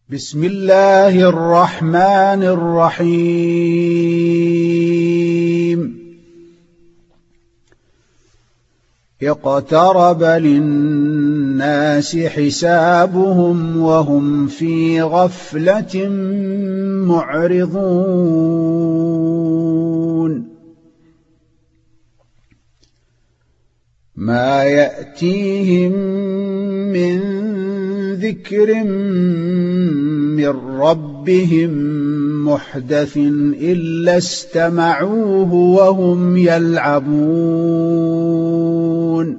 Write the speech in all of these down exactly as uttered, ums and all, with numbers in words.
بسم الله الرحمن الرحيم اقترب للناس حسابهم وهم في غفلة معرضون ما يأتيهم من ذكر من ربهم محدث إلا استمعوه وهم يلعبون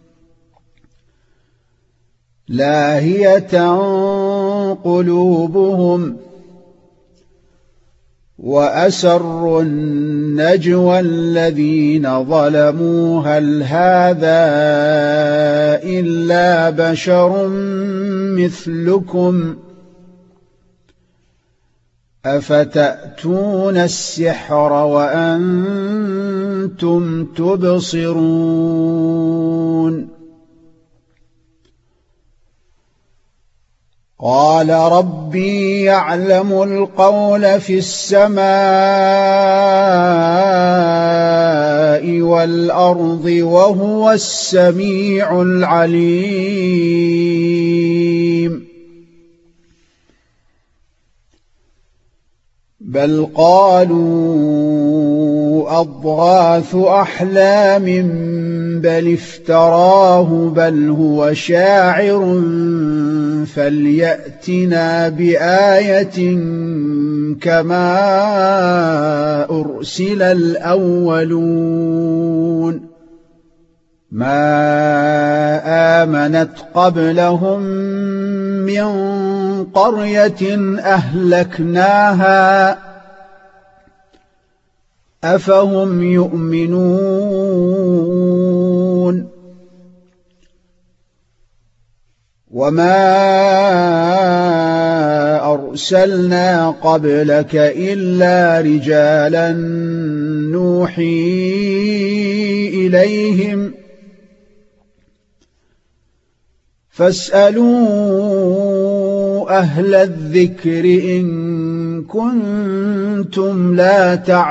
لاهية قلوبهم وأسروا النجوى الذين ظلموا هل هذا إلا بشر مثلكم أفتأتون السحر وأنتم تبصرون قال ربي يعلم القول في السماء والأرض وهو السميع العليم بل قالوا أضغاث أحلام بل افتراه بل هو شاعر فليأتنا بآية كما أرسل الأولون ما آمنت قبلهم من قرية أهلكناها أفهم يؤمنون وما أرسلنا قبلك إلا رجالا نوحي إليهم فاسألوا أهل الذكر إن كنتم لا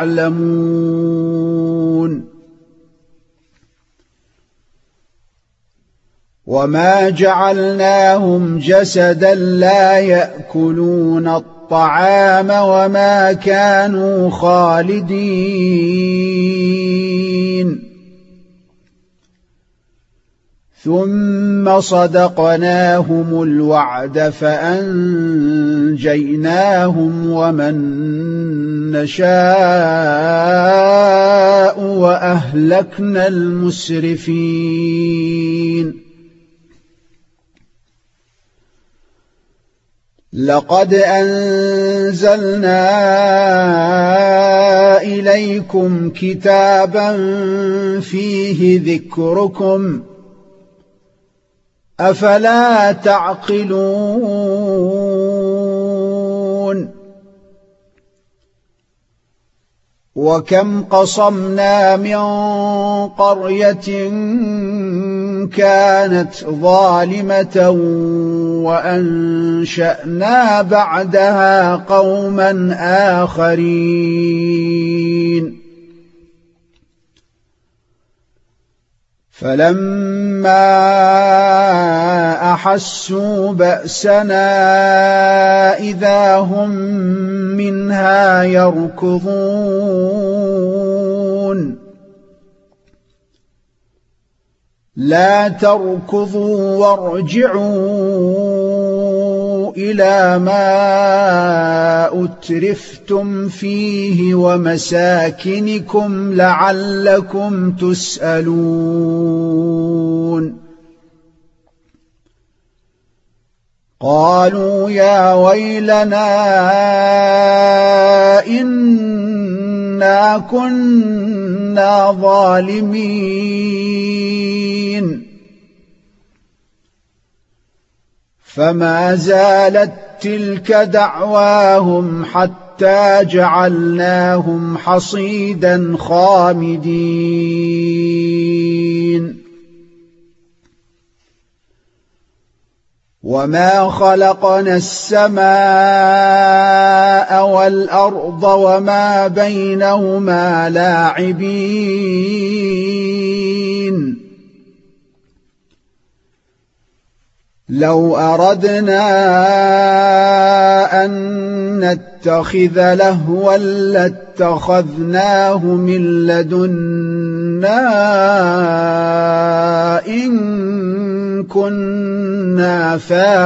تعلمون وما جعلناهم جسدا لا يأكلون الطعام وما كانوا خالدين ثم صدقناهم الوعد فأنجيناهم ومن نشاء وأهلكنا المسرفين لقد أنزلنا إليكم كتابا فيه ذكركم أفلا تعقلون وكم قصمنا من قرية كانت ظالمة وأنشأنا بعدها قوما آخرين فلما أحسوا بأسنا إذا هم منها يركضون لا تركضوا وارجعوا إلى ما أترفتم فيه ومساكنكم لعلكم تسألون قالوا يا ويلنا إنا كنا ظالمين فما زالت تلك دعواهم حتى جعلناهم حصيدا خامدين وما خلقنا السماء والأرض وما بينهما لاعبين لو أردنا أن نتخذ لهوا لاتخذناه من لدنا إن كنا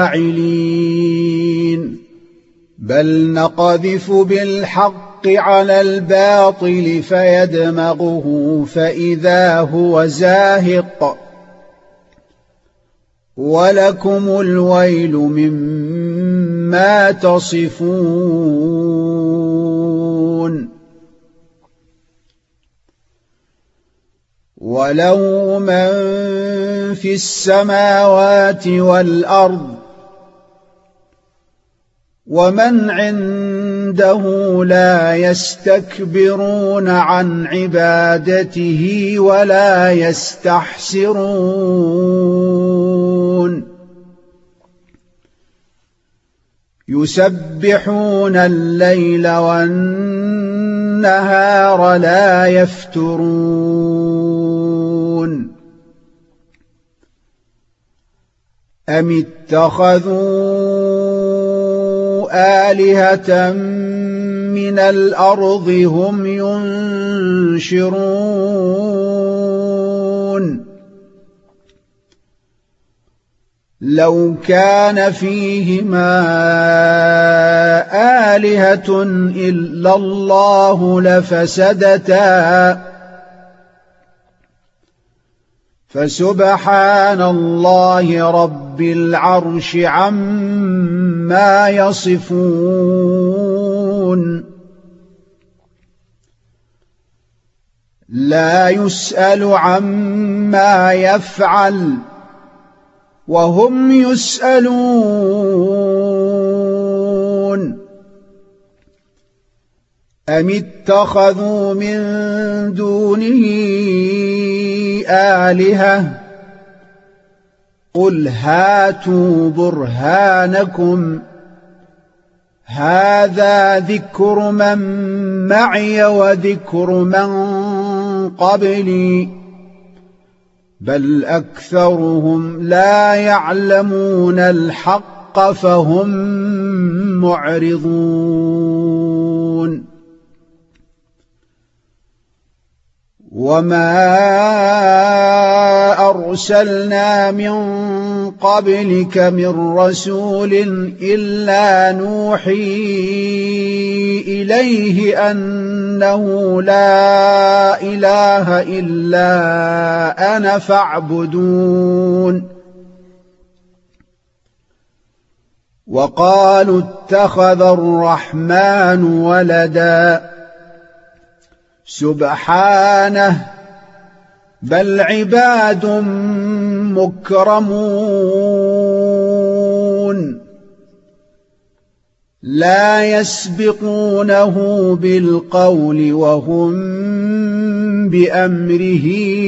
فاعلين بل نقذف بالحق على الباطل فيدمغه فإذا هو زاهق ولكم الويل مما تصفون وله من في السماوات والأرض ومن عنده لا يستكبرون عن عبادته ولا يستحسرون يسبحون الليل والنهار لا يفترون أم اتخذوا آلهة من الأرض هم ينشرون لو كان فيهما آلهة إلا الله لفسدتا فسبحان الله رب العرش عما يصفون لا يسأل عما يفعل وهم يسألون أم اتخذوا من دونه آلهة قل هاتوا برهانكم هذا ذكر من معي وذكر من قبلي بل أكثرهم لا يعلمون الحق فهم معرضون وما أرسلنا من قبلك من رسول إلا نوحي إليه أنه لا إله إلا أنا فاعبدون وقالوا اتخذ الرحمن ولدا سبحانه بل عباد مكرمون لا يسبقونه بالقول وهم بأمره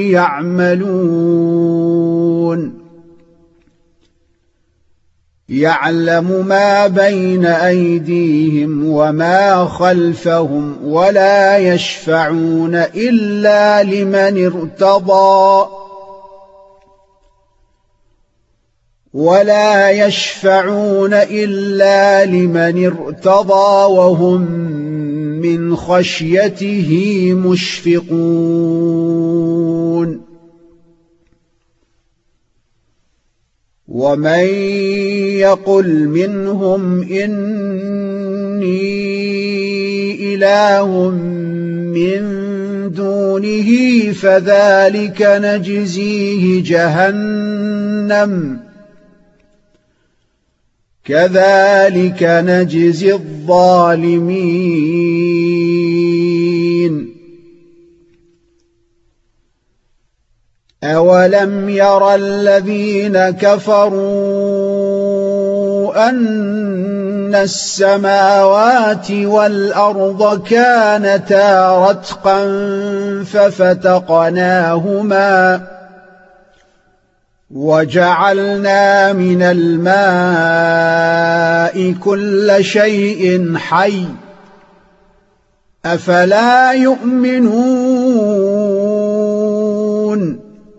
يعملون يعلم ما بين أيديهم وما خلفهم ولا يشفعون إلا لمن ارتضى ولا يشفعون إلا لمن ارتضى وهم من خشيته مشفقون ومن يقل منهم إني إله من دونه فذلك نجزيه جهنم كذلك نجزي الظالمين أولم ير الذين كفروا أن السماوات والأرض كانتا رتقا ففتقناهما وجعلنا من الماء كل شيء حي أفلا يؤمنون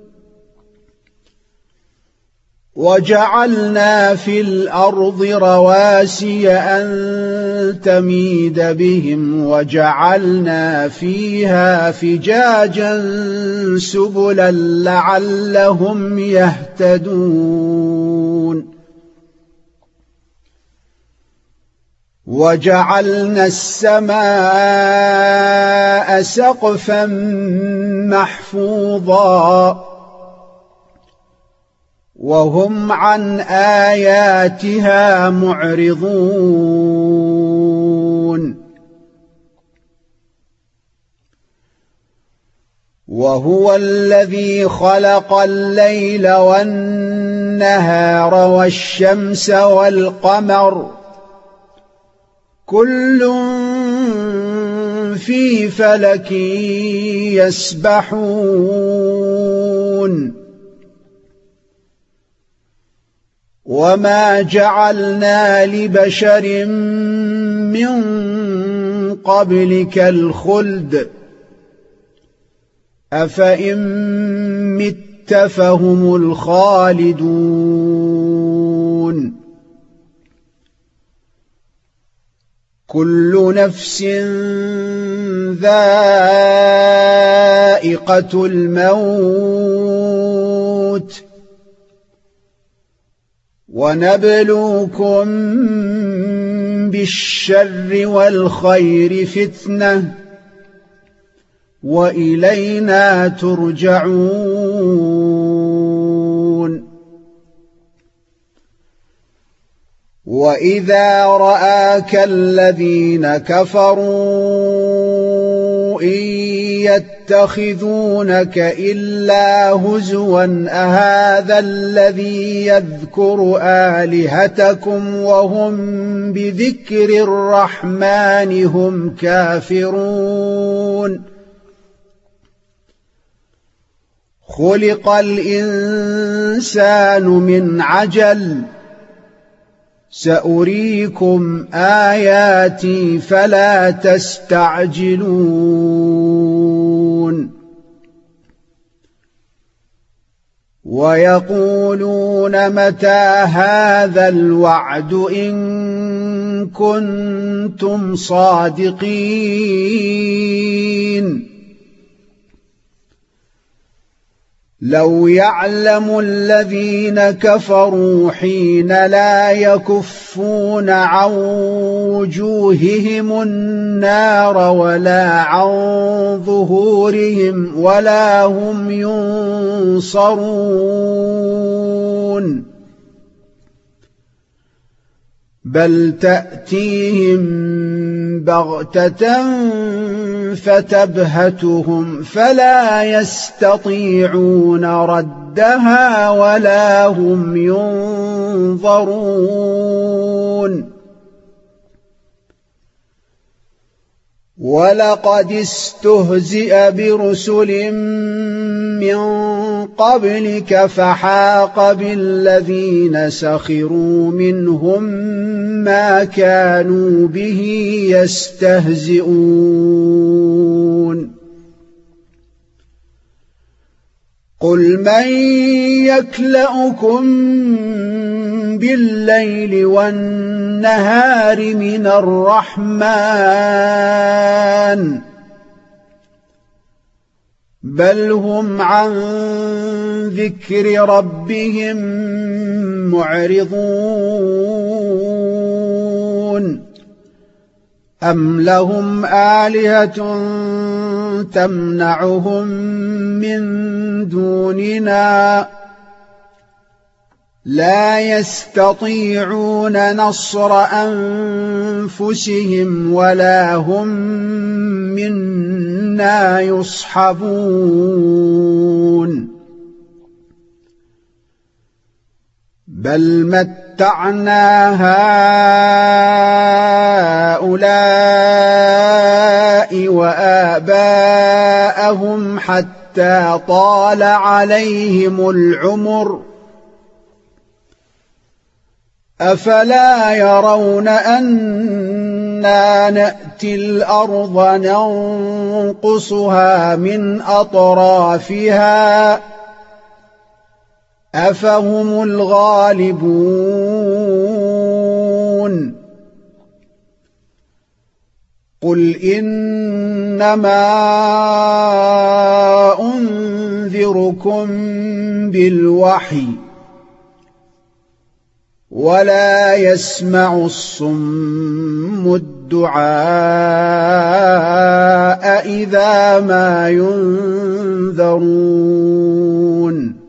وجعلنا في الأرض رواسي أن تميد بهم وجعلنا فيها فجاجا سبلا لعلهم يهتدون وجعلنا السماء سقفا محفوظا وهم عن آياتها معرضون وهو الذي خلق الليل والنهار والشمس والقمر كل في فلك يسبحون وما جعلنا لبشر من قبلك الخلد أفإن مت فهم الخالدون كل نفس ذائقة الموت ونبلوكم بالشر والخير فتنة وإلينا ترجعون وإذا رآك الذين كفروا إن يتخذونك إلا هزوا أهذا الذي يذكر آلهتكم وهم بذكر الرحمن هم كافرون خلق الإنسان من عجل سأريكم آياتي فلا تستعجلون ويقولون متى هذا الوعد إن كنتم صادقين لو يعلم الذين كفروا حين لا يكفون عن وجوههم النار ولا عن ظهورهم ولا هم ينصرون بل تأتيهم بغتة فتبهتهم فلا يستطيعون ردها ولا هم ينظرون ولقد استهزئ برسل من قبلك فحاق بالذين سخروا منهم ما كانوا به يستهزئون قل من يكلؤكم بالليل والنهار من الرحمن بل هم عن ذكر ربهم معرضون أم لهم آلهة تمنعهم من دوننا لا يستطيعون نصر أنفسهم ولا هم منا يصحبون بل متعنا هؤلاء وآباءهم حتى طال عليهم العمر أفلا يرون أنا نأتي الأرض ننقصها من أطرافها أفهم الغالبون قل إنما أنذركم بالوحي ولا يسمع الصم الدعاء إذا ما ينذرون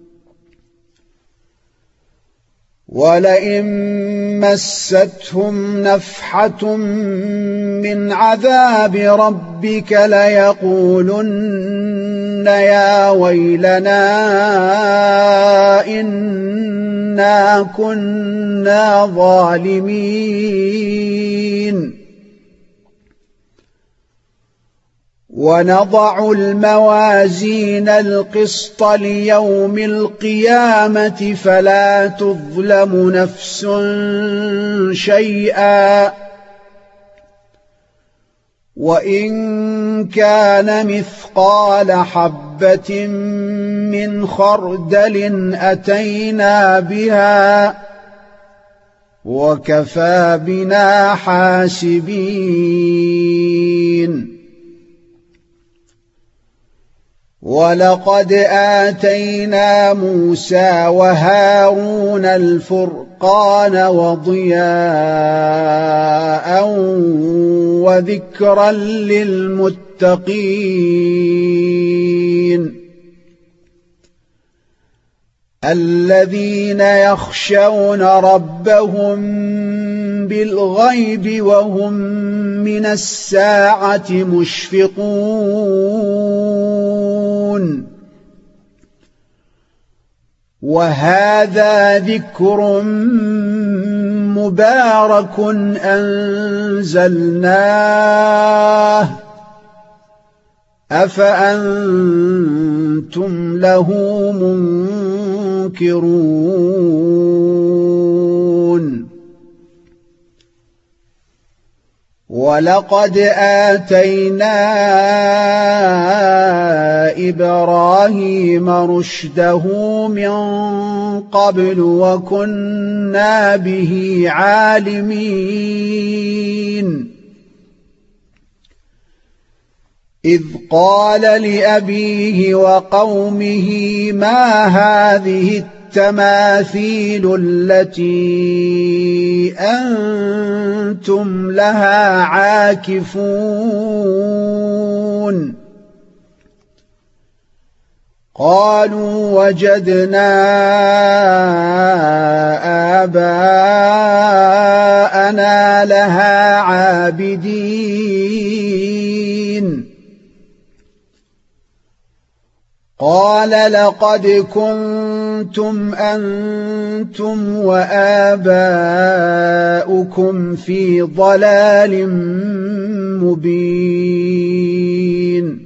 ولئن مستهم نفحة من عذاب ربك ليقولن يا ويلنا إنا كنا ظالمين ونضع الموازين القسط ليوم القيامة فلا تظلم نفس شيئا وإن كان مثقال حبة من خردل أتينا بها وكفى بنا حاسبين ولقد آتينا موسى وهارون الفرقان وضياء وذكرا للمتقين الذين يخشون ربهم بالغيب وهم من الساعة مشفقون وهذا ذكر مبارك أنزلناه أفأنتم له منكرون ولقد آتينا إبراهيم رشده من قبل وكنا به عالمين إذ قال لأبيه وقومه ما هذه التماثيل التي أنتم لها عاكفون قالوا وجدنا آباءنا لها عابدين قال لقد كنتم أنتم وآباؤكم في ضلال مبين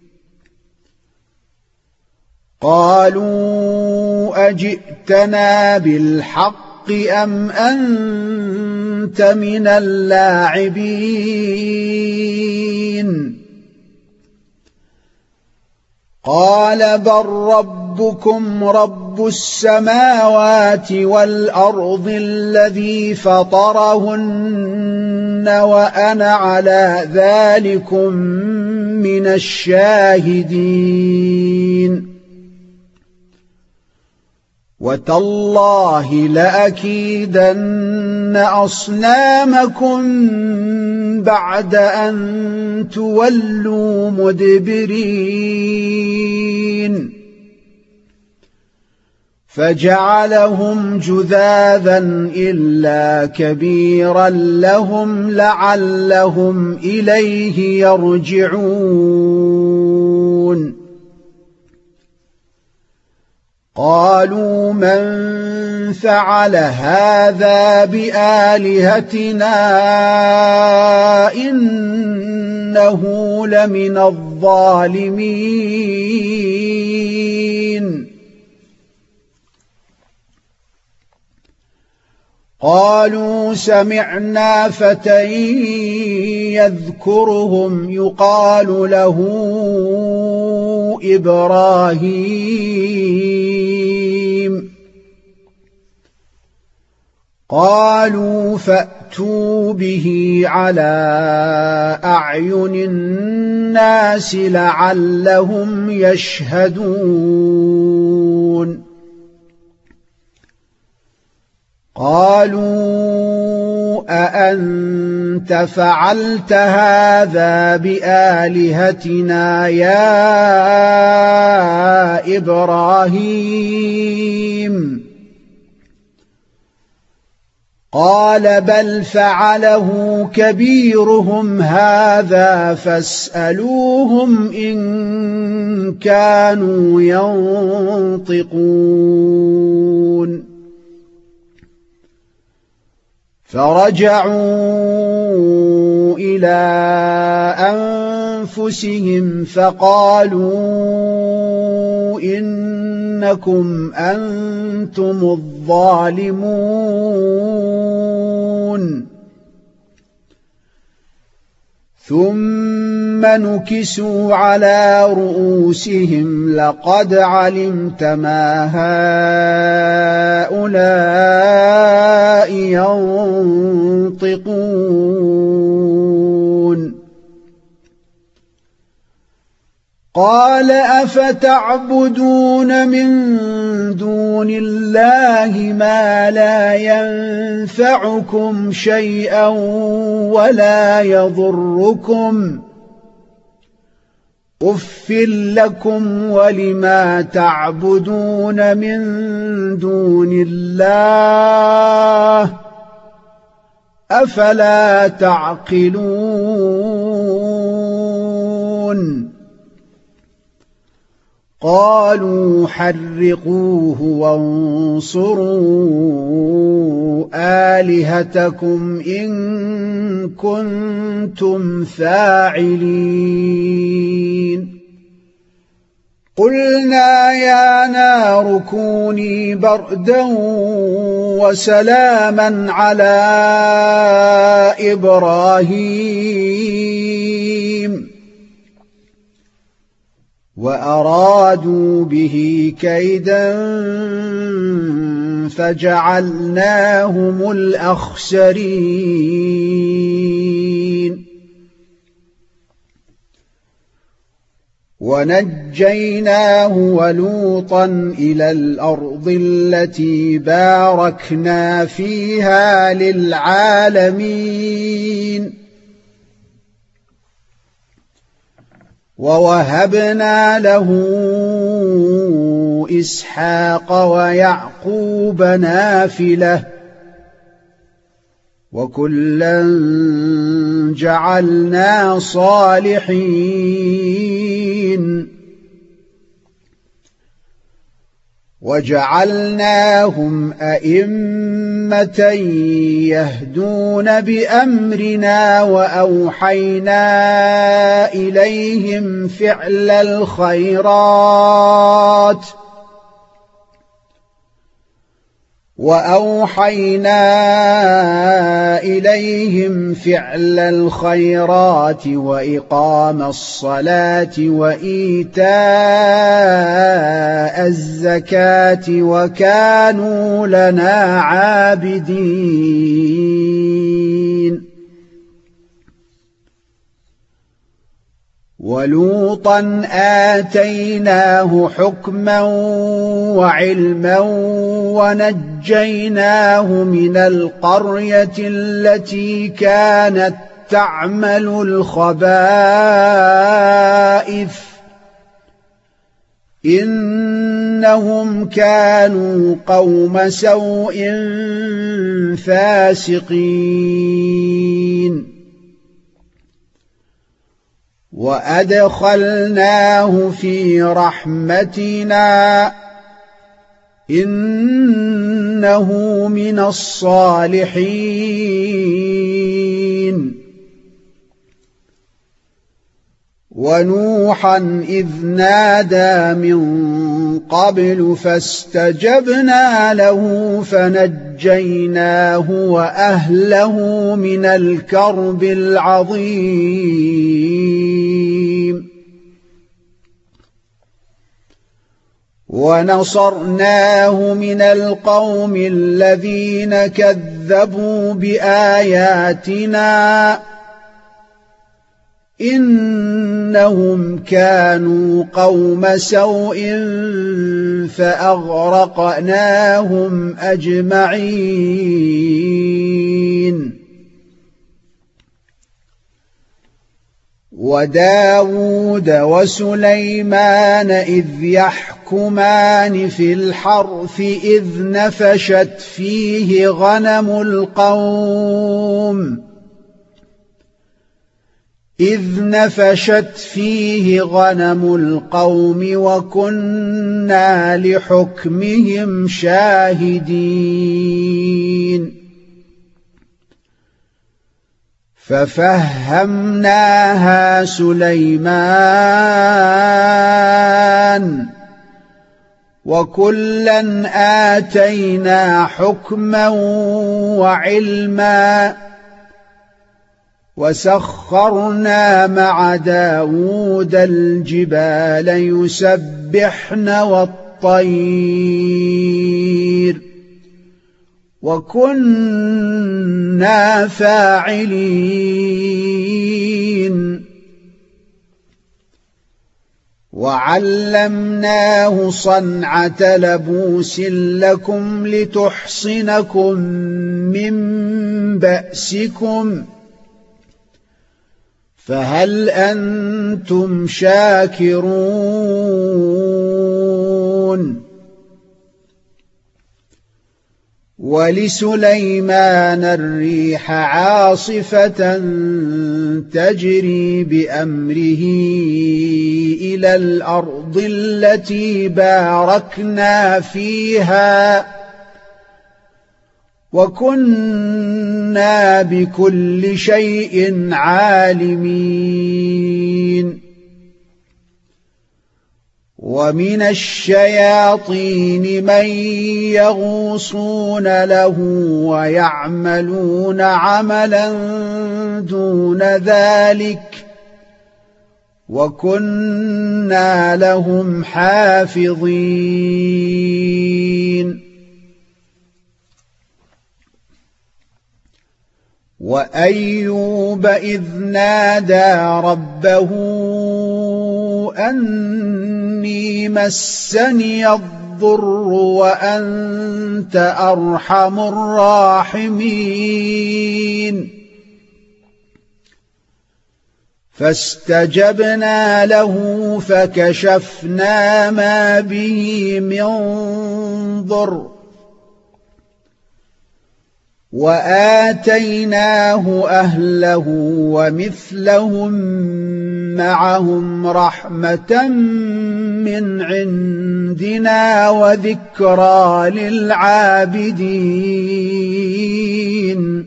قالوا أجئتنا بالحق أم أنت من اللاعبين قال بل ربكم رب السماوات والأرض الذي فطرهن وأنا على ذلكم من الشاهدين وتالله لأكيدن أصنامكم بعد أن تولوا مدبرين فجعلهم جذاذا إلا كبيرا لهم لعلهم إليه يرجعون قالوا من فعل هذا بآلهتنا إنه لمن الظالمين قالوا سمعنا فتى يذكرهم يقال له إبراهيم قالوا فأتوا به على أعين الناس لعلهم يشهدون قالوا أأنت فعلت هذا بآلهتنا يا إبراهيم قال بل فعله كبيرهم هذا فاسألوهم إن كانوا ينطقون فرجعوا إلى أنفسهم فقالوا إنكم أنتم الظالمون ثم نكسوا على رؤوسهم لقد علمت ما هؤلاء ينطقون قال أفتعبدون من دون الله ما لا ينفعكم شيئا ولا يضركم أف لكم ولما تعبدون من دون الله أفلا تعقلون قالوا حرقوه وانصروا آلهتكم إن كنتم فاعلين قلنا يا نار كوني بردا وسلاما على إبراهيم وأرادوا به كيدا فجعلناهم الأخسرين ونجيناه ولوطا إلى الأرض التي باركنا فيها للعالمين ووهبنا له إسحاق ويعقوب نافلة وكلا جعلنا صالحين وجعلناهم أئمة يهدون بأمرنا وأوحينا إليهم فعل الخيرات وأوحينا إليهم فعل الخيرات وإقام الصلاة وإيتاء الزكاة وكانوا لنا عابدين ولوطا آتيناه حكما وعلما ونجيناه من القرية التي كانت تعمل الخبائث إنهم كانوا قوم سوء فاسقين وأدخلناه في رحمتنا إنه من الصالحين ونوحا إذ نادى من قبل فاستجبنا له فنجيناه وأهله من الكرب العظيم ونصرناه من القوم الذين كذبوا بآياتنا إنهم كانوا قوم سوء فأغرقناهم أجمعين وداود وسليمان إذ يحكمان في الحرث إذ نفشت فيه غنم القوم إذ نفشت فيه غنم القوم وكنا لحكمهم شاهدين ففهمناها سليمان وكلا آتينا حكما وعلما وسخرنا مع داود الجبال يسبحن والطير وكنا فاعلين وعلمناه صنعة لبوس لكم لتحصنكم من بأسكم فهل أنتم شاكرون ولسليمان الريح عاصفة تجري بأمره إلى الأرض التي باركنا فيها وكنا بكل شيء عالمين ومن الشياطين من يغوصون له ويعملون عملا دون ذلك وكنا لهم حافظين وأيوب إذ نادى ربه أني مسني الضر وأنت أرحم الراحمين فاستجبنا له فكشفنا ما به من ضر وآتيناه أهله ومثلهم معهم رحمة من عندنا وذكرى للعابدين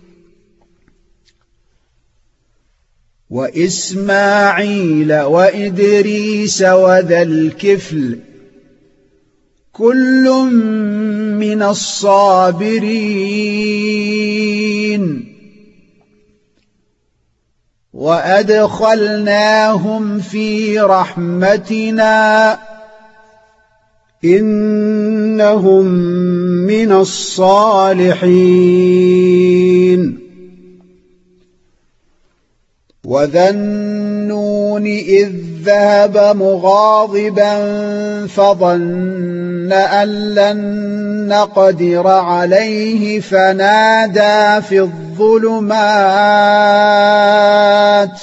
وإسماعيل وإدريس وذا الكفل كل من الصابرين وأدخلناهم في رحمتنا إنهم من الصالحين وذا النون إذ ذهب مغاضبا فظن أن لن نقدر عليه فنادى في الظلمات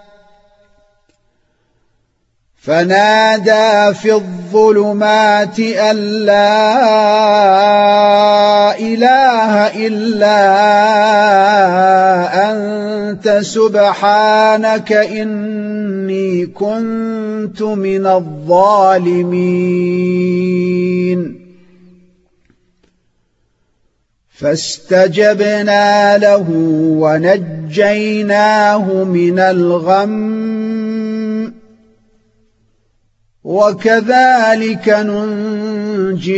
فنادى في الظلمات أن لا إله إلا أنت سبحانك إني كنت من الظالمين فاستجبنا له ونجيناه من الغم وكذلك ننجي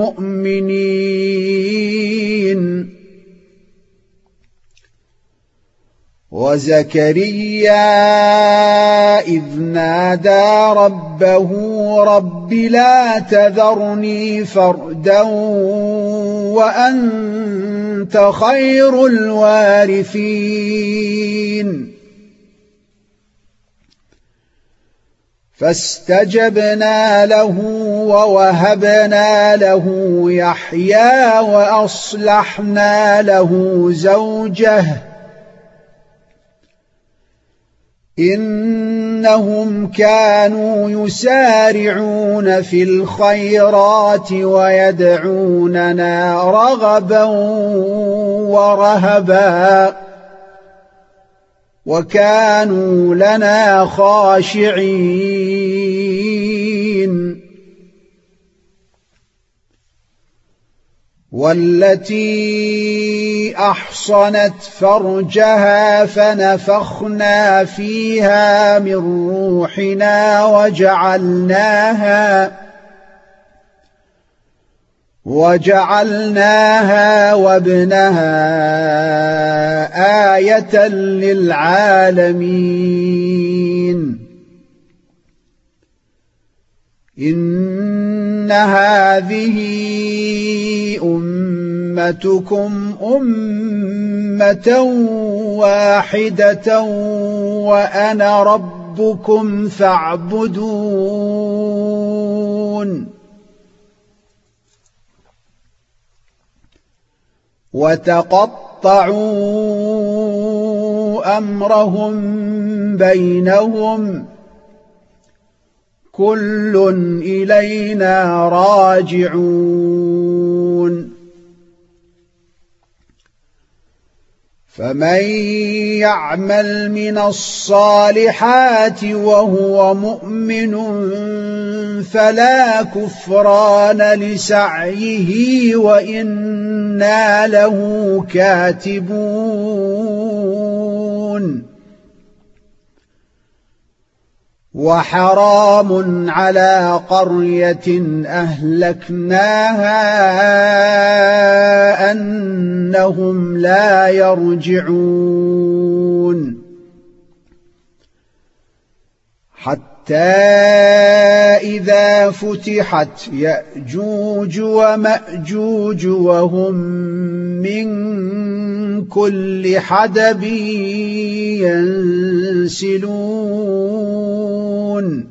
المؤمنين. وزكريا إذ نادى ربه رب لا تذرني فردا وأنت خير الوارثين. فاستجبنا له ووهبنا له يحيى وأصلحنا له زوجه إنهم كانوا يسارعون في الخيرات ويدعوننا رغبا ورهبا وكانوا لنا خاشعين. والتي أحصنت فرجها فنفخنا فيها من روحنا وجعلناها وجعلناها وابنها آية للعالمين. إن هذه أمتكم أمة واحدة وأنا ربكم فاعبدون. وتقطعوا أمرهم بينهم كل إلينا راجعون. فمن يعمل من الصالحات وهو مؤمن فلا كفران لسعيه وإنا له كاتبون. وحرام على قرية أهلكناها أنهم لا يرجعون. حتى إذا فتحت يأجوج ومأجوج وهم من كل حدب ينسلون.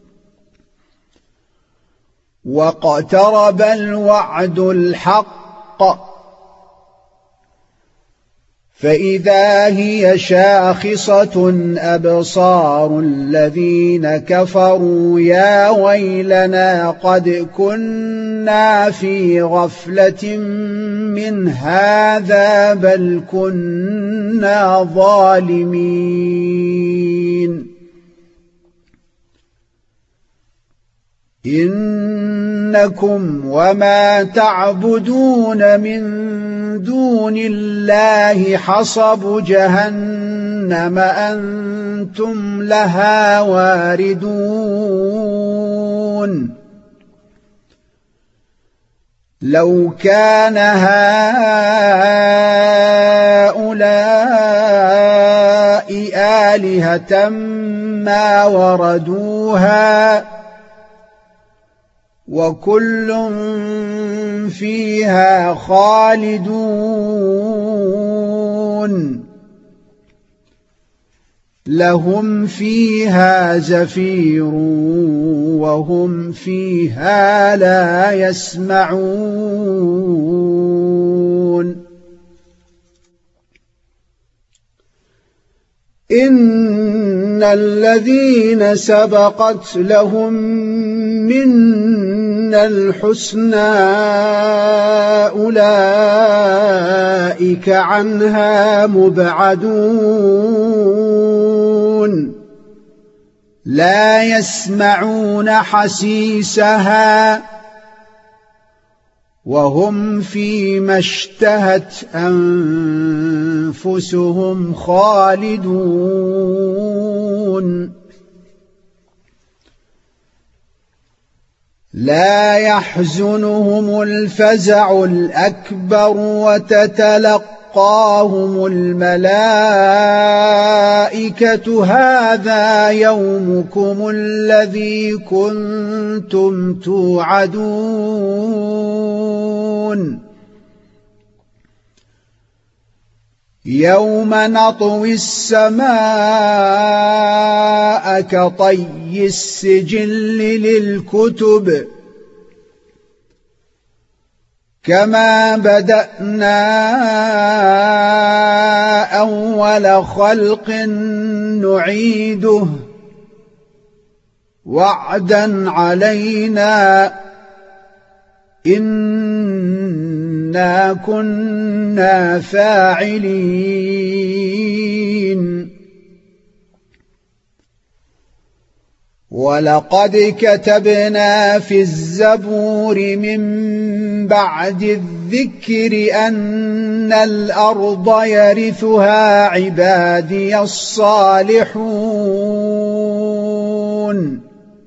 واقترب الوعد الحق فإذا هي شاخصة أبصار الذين كفروا يا ويلنا قد كنا في غفلة من هذا بل كنا ظالمين. إنكم وما تعبدون من دون الله حصب جهنم أنتم لها واردون. لو كان هؤلاء آلهة ما وردوها وكل فيها خالدون. لهم فيها زفير وهم فيها لا يسمعون. إن الذين سبقت لهم منا الحسنى أولئك عنها مبعدون. لا يسمعون حسيسها وهم فيما اشتهت أنفسهم خالدون. لا يحزنهم الفزع الأكبر وتتلقاهم الملائكة هذا يومكم الذي كنتم توعدون يوم نطوي السماء كطي السجل للكتب كما بدأنا أول خلق نعيده وعدا علينا إنا كنا فاعلين ولقد كتبنا في الزبور من بعد الذكر أن الأرض يرثها عبادي الصالحون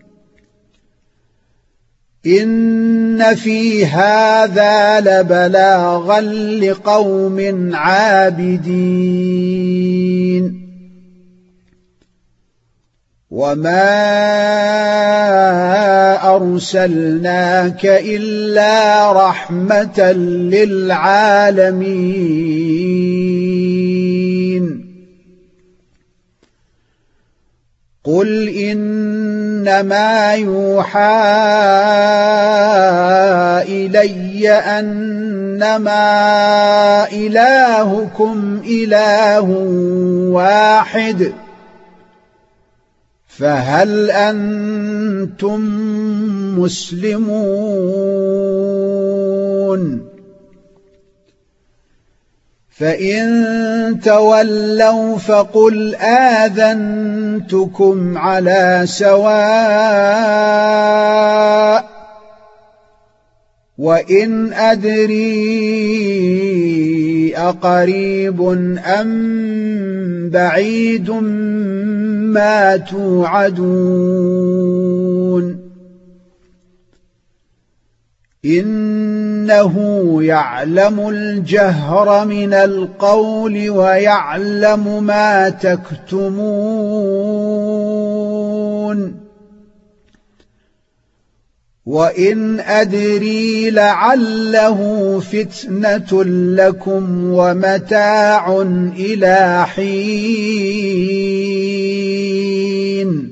إن في هذا لبلاغا لقوم عابدين وما أرسلناك إلا رحمة للعالمين قل إنما يوحى إلي أنما إلهكم إله واحد فهل أنتم مسلمون فإن تولوا فقل آذنتكم على سواء وإن أدري أقريب أم بعيد ما توعدون إنه يعلم الجهر من القول ويعلم ما تكتمون وإن أدري لعله فتنة لكم ومتاع إلى حين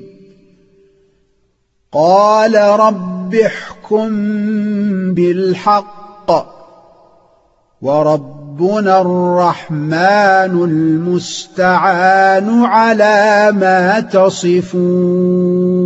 قال رب احكم بالحق وربنا الرحمن المستعان على ما تصفون